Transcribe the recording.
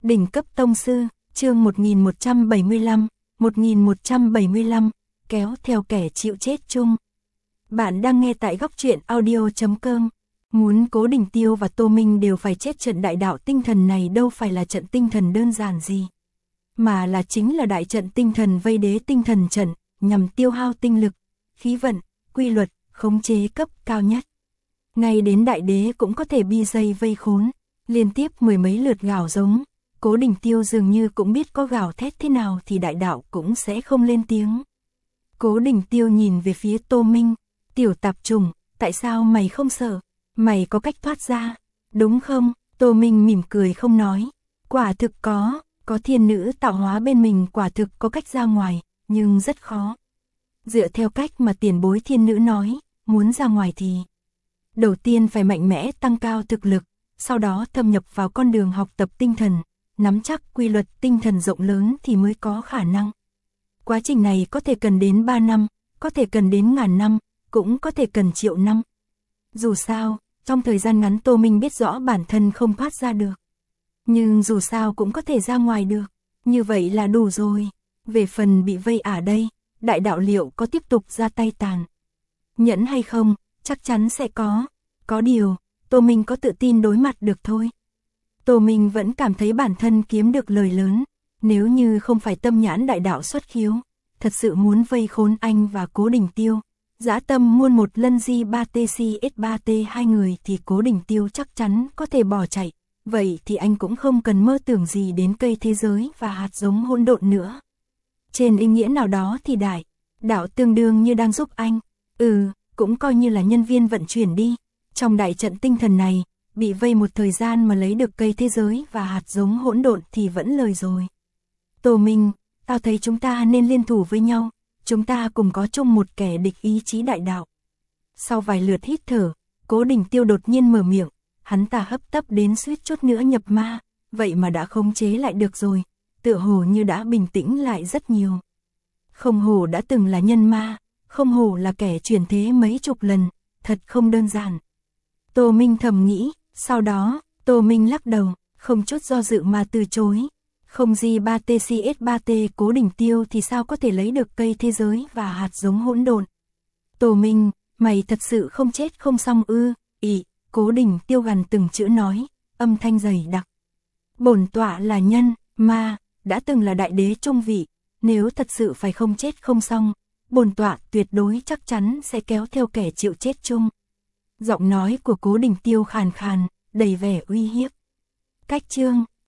Đỉnh cấp tông sư, chương 1175, kéo theo kẻ chịu chết chung. Bạn đang nghe tại góc truyện audio.com. Muốn Cố Đình Tiêu và Tô Minh đều phải chết trận đại đạo tinh thần này đâu phải là trận tinh thần đơn giản gì, mà là chính là đại trận tinh thần vây đế tinh thần trận, nhằm tiêu hao tinh lực, khí vận, quy luật, khống chế cấp cao nhất. Ngay đến đại đế cũng có thể bi dây vây khốn, liên tiếp mười mấy lượt gào giống. Cố Đình Tiêu dường như cũng biết có gào thét thế nào thì đại đạo cũng sẽ không lên tiếng. Cố Đình Tiêu nhìn về phía Tô Minh, tiểu tạp trùng, tại sao mày không sợ, mày có cách thoát ra, đúng không? Tô Minh mỉm cười không nói, quả thực có thiên nữ tạo hóa bên mình, quả thực có cách ra ngoài, nhưng rất khó. Dựa theo cách mà tiền bối thiên nữ nói, muốn ra ngoài thì đầu tiên phải mạnh mẽ tăng cao thực lực, sau đó thâm nhập vào con đường học tập tinh thần, nắm chắc quy luật tinh thần rộng lớn thì mới có khả năng. Quá trình này có thể cần đến 3 năm, có thể cần đến ngàn năm, cũng có thể cần triệu năm. Dù sao, trong thời gian ngắn Tô Minh biết rõ bản thân không thoát ra được. Nhưng dù sao cũng có thể ra ngoài được, như vậy là đủ rồi. Về phần bị vây ở đây, đại đạo liệu có tiếp tục ra tay tàn nhẫn hay không, chắc chắn sẽ có điều, Tô Minh có tự tin đối mặt được thôi. Tô Minh vẫn cảm thấy bản thân kiếm được lời lớn, nếu như không phải tâm nhãn đại đạo xuất khiếu, thật sự muốn vây khốn anh và Cố Đình Tiêu, dã tâm muôn một lân di 3TCS3T hai người thì Cố Đình Tiêu chắc chắn có thể bỏ chạy, vậy thì anh cũng không cần mơ tưởng gì đến cây thế giới và hạt giống hỗn độn nữa. Trên ý nghĩa nào đó thì đại đạo tương đương như đang giúp anh, cũng coi như là nhân viên vận chuyển đi. Trong đại trận tinh thần này, bị vây một thời gian mà lấy được cây thế giới và hạt giống hỗn độn thì vẫn lời rồi. Tô Minh, tao thấy chúng ta nên liên thủ với nhau, chúng ta cùng có chung một kẻ địch ý chí đại đạo. Sau vài lượt hít thở, Cố Đình Tiêu đột nhiên mở miệng, hắn ta hấp tấp đến suýt chút nữa nhập ma, vậy mà đã khống chế lại được rồi, tựa hồ như đã bình tĩnh lại rất nhiều. Không hổ đã từng là nhân ma, không hổ là kẻ chuyển thế mấy chục lần, thật không đơn giản. Tô Minh thầm nghĩ, sau đó, Tô Minh lắc đầu, không chút do dự mà từ chối. Không gì 3TCS3T Cố Đình Tiêu thì sao có thể lấy được cây thế giới và hạt giống hỗn độn. Tô Minh, mày thật sự không chết không xong ư? Cố Đình Tiêu gằn từng chữ nói, âm thanh dày đặc. Bổn tọa là nhân, ma, đã từng là đại đế trung vị, nếu thật sự phải không chết không xong, bổn tọa tuyệt đối chắc chắn sẽ kéo theo kẻ chịu chết chung. Giọng nói của Cố Đình Tiêu khàn khàn, đầy vẻ uy hiếp. Cách chương